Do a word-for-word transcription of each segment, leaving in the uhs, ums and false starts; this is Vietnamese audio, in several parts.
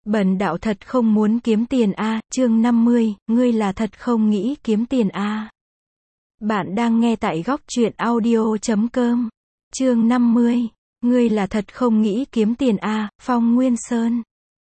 Bần đạo thật không muốn kiếm tiền a, chương năm mươi, ngươi là thật không nghĩ kiếm tiền a. Bạn đang nghe tại góc truyện audio chấm com. Chương năm mươi, ngươi là thật không nghĩ kiếm tiền a, Phong Nguyên Sơn.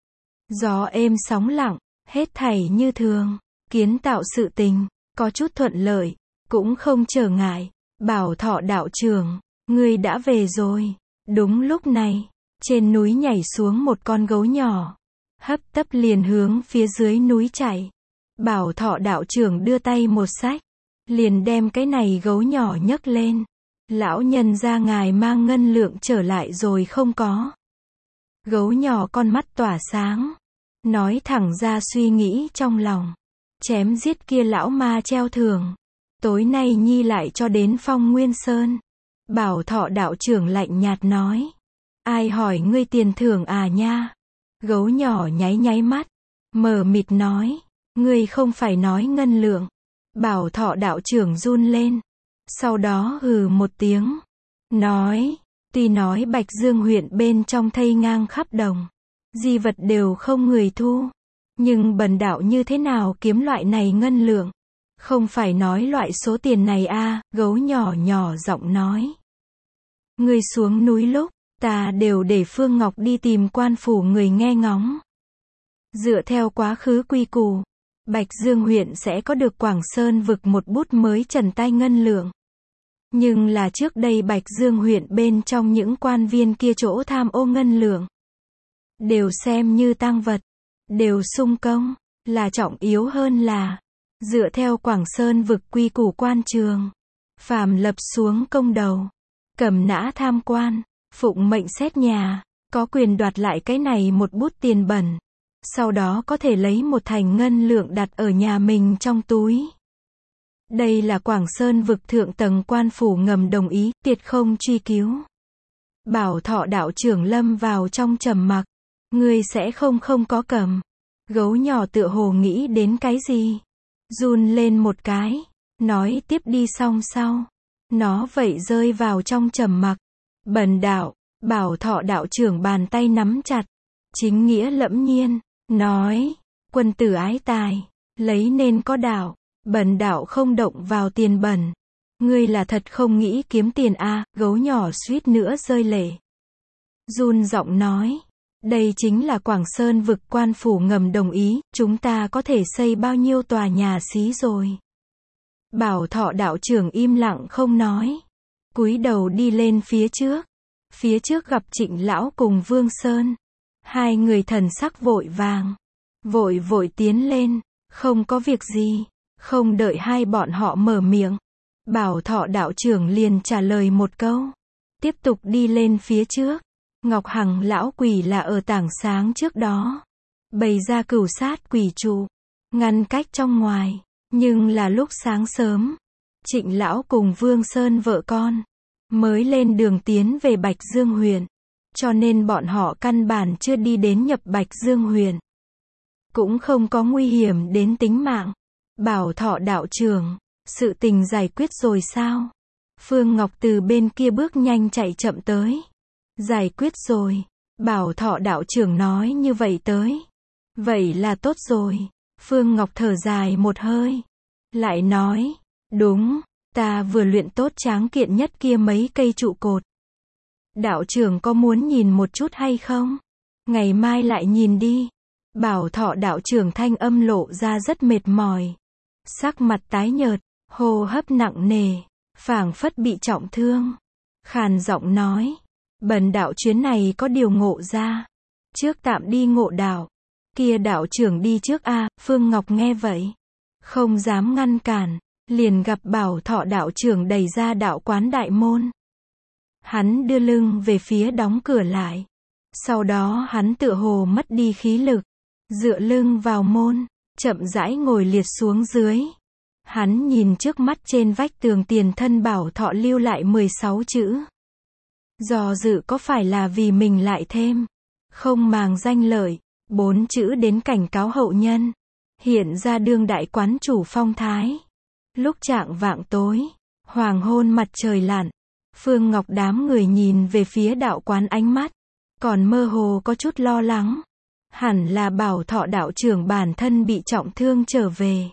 Gió êm sóng lặng, hết thảy như thường, kiến tạo sự tình, có chút thuận lợi, cũng không trở ngại. Bảo Thọ đạo trưởng, ngươi đã về rồi. Đúng lúc này, trên núi nhảy xuống một con gấu nhỏ. Hấp tấp liền hướng phía dưới núi chạy. Bảo Thọ đạo trưởng đưa tay một xách, liền đem cái này gấu nhỏ nhấc lên. Lão nhân ra ngài mang ngân lượng trở lại rồi không có? Gấu nhỏ con mắt tỏa sáng, nói thẳng ra suy nghĩ trong lòng. Chém giết kia lão ma treo thưởng, tối nay nhi lại cho đến Phong Nguyên Sơn. Bảo Thọ đạo trưởng lạnh nhạt nói, ai hỏi ngươi tiền thưởng à nha? Gấu nhỏ nháy nháy mắt, mờ mịt nói, ngươi không phải nói ngân lượng. Bảo Thọ đạo trưởng run lên, sau đó hừ một tiếng, nói, tuy nói Bạch Dương huyện bên trong thây ngang khắp đồng, di vật đều không người thu, nhưng bần đạo như thế nào kiếm loại này ngân lượng? Không phải nói loại số tiền này a, gấu nhỏ nhỏ giọng nói. Ngươi xuống núi lúc, ta đều để Phương Ngọc đi tìm quan phủ người nghe ngóng. Dựa theo quá khứ quy củ, Bạch Dương huyện sẽ có được Quảng Sơn vực một bút mới trần tay ngân lượng. Nhưng là trước đây Bạch Dương huyện bên trong những quan viên kia chỗ tham ô ngân lượng, đều xem như tang vật, đều sung công, là trọng yếu hơn là, dựa theo Quảng Sơn vực quy củ quan trường, phàm lập xuống công đầu, cầm nã tham quan, phụng mệnh xét nhà, có quyền đoạt lại cái này một bút tiền bẩn, sau đó có thể lấy một thành ngân lượng đặt ở nhà mình trong túi. Đây là Quảng Sơn vực thượng tầng quan phủ ngầm đồng ý, tuyệt không truy cứu. Bảo Thọ đạo trưởng lâm vào trong trầm mặc, ngươi sẽ không không có cầm. Gấu nhỏ tựa hồ nghĩ đến cái gì, run lên một cái, nói tiếp đi xong sau, nó vậy rơi vào trong trầm mặc. Bần đạo, Bảo Thọ đạo trưởng bàn tay nắm chặt, chính nghĩa lẫm nhiên, nói, quân tử ái tài, lấy nên có đạo, bần đạo không động vào tiền bẩn. Ngươi là thật không nghĩ kiếm tiền a, gấu nhỏ suýt nữa rơi lệ. Run giọng nói, đây chính là Quảng Sơn vực quan phủ ngầm đồng ý, chúng ta có thể xây bao nhiêu tòa nhà xí rồi. Bảo Thọ đạo trưởng im lặng không nói, cúi đầu đi lên phía trước. Phía trước gặp Trịnh lão cùng Vương Sơn, hai người thần sắc vội vàng, vội vội tiến lên, không có việc gì, không đợi hai bọn họ mở miệng, Bảo Thọ đạo trưởng liền trả lời một câu, tiếp tục đi lên phía trước. Ngọc Hằng lão quỷ là ở tảng sáng trước đó, bày ra cửu sát quỷ trụ, ngăn cách trong ngoài, nhưng là lúc sáng sớm, Trịnh lão cùng Vương Sơn vợ con mới lên đường tiến về Bạch Dương huyện, cho nên bọn họ căn bản chưa đi đến nhập Bạch Dương huyện, cũng không có nguy hiểm đến tính mạng. Bảo Thọ đạo trưởng, sự tình giải quyết rồi sao? Phương Ngọc từ bên kia bước nhanh chạy chậm tới. Giải quyết rồi. Bảo Thọ đạo trưởng nói như vậy tới. Vậy là tốt rồi. Phương Ngọc thở dài một hơi, lại nói, đúng, ta vừa luyện tốt tráng kiện nhất kia mấy cây trụ cột. Đạo trưởng có muốn nhìn một chút hay không? Ngày mai lại nhìn đi. Bảo Thọ đạo trưởng thanh âm lộ ra rất mệt mỏi, sắc mặt tái nhợt, hô hấp nặng nề, phảng phất bị trọng thương. Khàn giọng nói, bần đạo chuyến này có điều ngộ ra, trước tạm đi ngộ đạo. Kia đạo trưởng đi trước a. Phương Ngọc nghe vậy, không dám ngăn cản, liền gặp Bảo Thọ đạo trưởng đẩy ra đạo quán đại môn. Hắn đưa lưng về phía đóng cửa lại, sau đó hắn tựa hồ mất đi khí lực, dựa lưng vào môn, chậm rãi ngồi liệt xuống dưới. Hắn nhìn trước mắt trên vách tường tiền thân Bảo Thọ lưu lại mười sáu chữ. Do dự có phải là vì mình lại thêm, không màng danh lợi, bốn chữ đến cảnh cáo hậu nhân, hiện ra đương đại quán chủ phong thái. Lúc chạng vạng tối, hoàng hôn mặt trời lặn, Phương Ngọc đám người nhìn về phía đạo quán ánh mắt còn mơ hồ có chút lo lắng. Hẳn là Bảo Thọ đạo trưởng bản thân bị trọng thương trở về.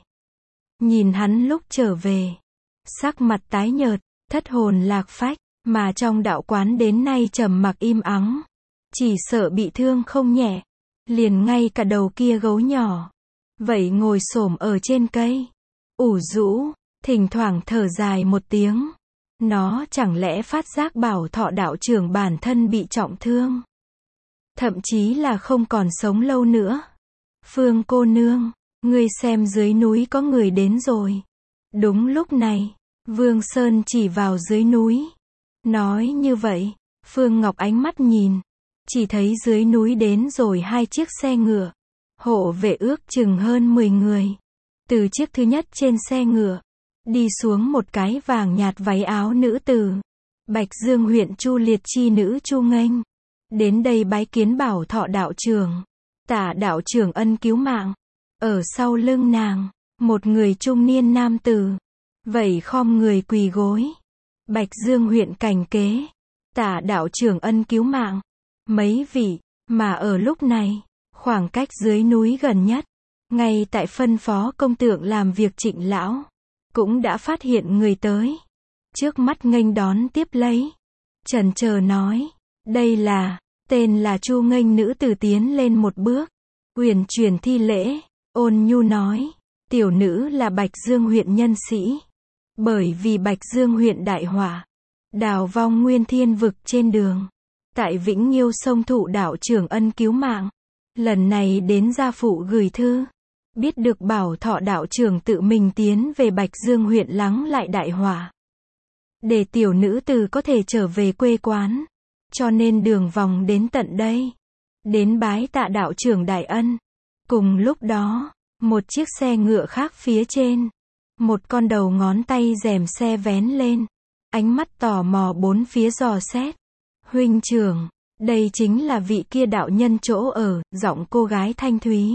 Nhìn hắn lúc trở về, sắc mặt tái nhợt, thất hồn lạc phách, mà trong đạo quán đến nay trầm mặc im ắng. Chỉ sợ bị thương không nhẹ, liền ngay cả đầu kia gấu nhỏ, vậy ngồi xổm ở trên cây, ủ rũ, thỉnh thoảng thở dài một tiếng. Nó chẳng lẽ phát giác Bảo Thọ đạo trưởng bản thân bị trọng thương, thậm chí là không còn sống lâu nữa. Phương cô nương, ngươi xem dưới núi có người đến rồi. Đúng lúc này, Vương Sơn chỉ vào dưới núi. Nói như vậy, Phương Ngọc ánh mắt nhìn, chỉ thấy dưới núi đến rồi hai chiếc xe ngựa. Hộ vệ ước chừng hơn mười người. Từ chiếc thứ nhất trên xe ngựa, đi xuống một cái vàng nhạt váy áo nữ tử. Bạch Dương huyện Chu Liệt chi nữ Chu Nghênh. Đến đây bái kiến Bảo Thọ đạo trưởng. Tả đạo trưởng ân cứu mạng. Ở sau lưng nàng, một người trung niên nam tử. Vậy khom người quỳ gối. Bạch Dương huyện cảnh kế. Tả đạo trưởng ân cứu mạng. Mấy vị, mà ở lúc này, khoảng cách dưới núi gần nhất, ngay tại phân phó công tượng làm việc Trịnh lão, cũng đã phát hiện người tới. Trước mắt nghênh đón tiếp lấy. Chần chờ nói, đây là, tên là Chu Nghênh nữ tử tiến lên một bước, uyển chuyển thi lễ, ôn nhu nói, tiểu nữ là Bạch Dương huyện nhân sĩ. Bởi vì Bạch Dương huyện đại hỏa, đào vong nguyên thiên vực trên đường, tại Vĩnh Nghiêu sông thụ đạo trưởng ân cứu mạng. Lần này đến gia phụ gửi thư, biết được Bảo Thọ đạo trưởng tự mình tiến về Bạch Dương huyện lắng lại đại hỏa, để tiểu nữ tử có thể trở về quê quán, cho nên đường vòng đến tận đây, đến bái tạ đạo trưởng đại ân. Cùng lúc đó, một chiếc xe ngựa khác phía trên, một con đầu ngón tay rèm xe vén lên, ánh mắt tò mò bốn phía dò xét. Huynh trưởng, đây chính là vị kia đạo nhân chỗ ở, giọng cô gái thanh thúy.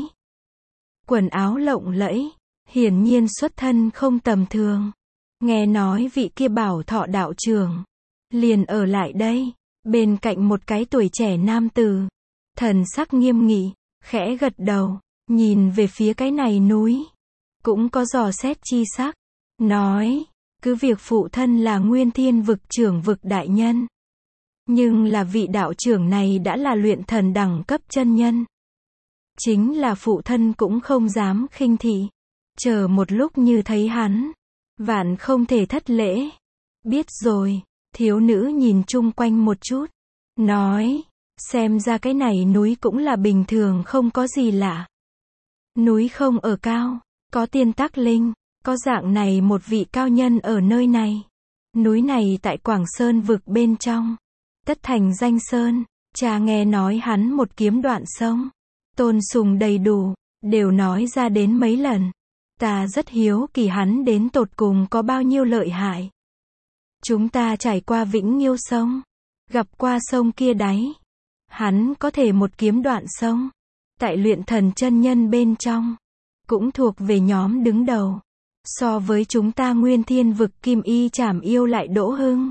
Quần áo lộng lẫy, hiển nhiên xuất thân không tầm thường. Nghe nói vị kia Bảo Thọ đạo trưởng liền ở lại đây, bên cạnh một cái tuổi trẻ nam tử. Thần sắc nghiêm nghị, khẽ gật đầu, nhìn về phía cái này núi, cũng có dò xét chi sắc, nói, cứ việc phụ thân là Nguyên Thiên vực trưởng vực đại nhân, nhưng là vị đạo trưởng này đã là luyện thần đẳng cấp chân nhân. Chính là phụ thân cũng không dám khinh thị. Chờ một lúc như thấy hắn, vạn không thể thất lễ. Biết rồi, thiếu nữ nhìn chung quanh một chút, nói, xem ra cái này núi cũng là bình thường không có gì lạ. Núi không ở cao, có tiên tắc linh, có dạng này một vị cao nhân ở nơi này. Núi này tại Quảng Sơn vực bên trong, tất thành danh sơn, cha nghe nói hắn một kiếm đoạn sông, tôn sùng đầy đủ, đều nói ra đến mấy lần. Ta rất hiếu kỳ hắn đến tột cùng có bao nhiêu lợi hại. Chúng ta trải qua Vĩnh Nghiêu sông, gặp qua sông kia đáy, hắn có thể một kiếm đoạn sông, tại luyện thần chân nhân bên trong, cũng thuộc về nhóm đứng đầu. So với chúng ta Nguyên Thiên vực Kim Y Trảm Yêu lại Đỗ Hưng,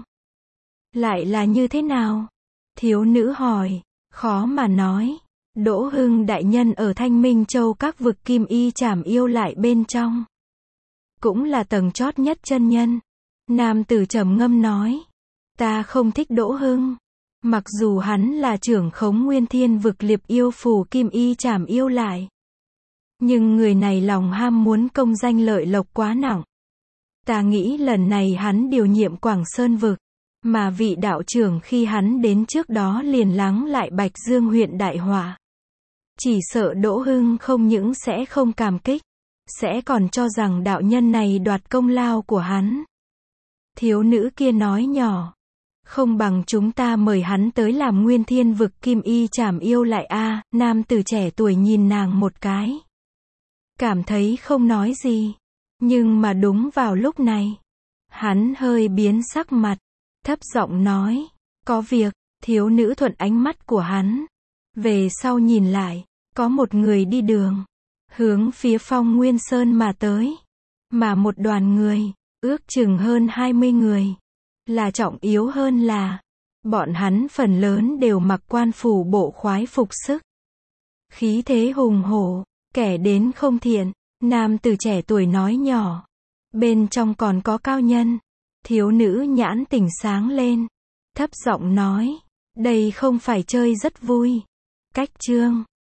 lại là như thế nào? Thiếu nữ hỏi, khó mà nói. Đỗ Hưng đại nhân ở Thanh Minh Châu các vực Kim Y Trảm Yêu lại bên trong, cũng là tầng chót nhất chân nhân. Nam tử trầm ngâm nói, ta không thích Đỗ Hưng, mặc dù hắn là trưởng khống Nguyên Thiên vực Liệp Yêu Phù Kim Y Trảm Yêu lại, nhưng người này lòng ham muốn công danh lợi lộc quá nặng. Ta nghĩ lần này hắn điều nhiệm Quảng Sơn vực, mà vị đạo trưởng khi hắn đến trước đó liền lắng lại Bạch Dương huyện đại hỏa. Chỉ sợ Đỗ Hưng không những sẽ không cảm kích, sẽ còn cho rằng đạo nhân này đoạt công lao của hắn. Thiếu nữ kia nói nhỏ, không bằng chúng ta mời hắn tới làm Nguyên Thiên vực Kim Y Trảm Yêu lại a. À, nam tử trẻ tuổi nhìn nàng một cái, cảm thấy không nói gì, nhưng mà đúng vào lúc này, hắn hơi biến sắc mặt, thấp giọng nói, có việc. Thiếu nữ thuận ánh mắt của hắn, về sau nhìn lại, có một người đi đường, hướng phía Phong Nguyên Sơn mà tới, mà một đoàn người, ước chừng hơn hai mươi người, là trọng yếu hơn là, bọn hắn phần lớn đều mặc quan phủ bộ khoái phục sức. Khí thế hùng hổ, kẻ đến không thiện. Nam tử trẻ tuổi nói nhỏ. Bên trong còn có cao nhân. Thiếu nữ nhãn tỉnh sáng lên. Thấp giọng nói. Đây không phải chơi rất vui. Cách chương.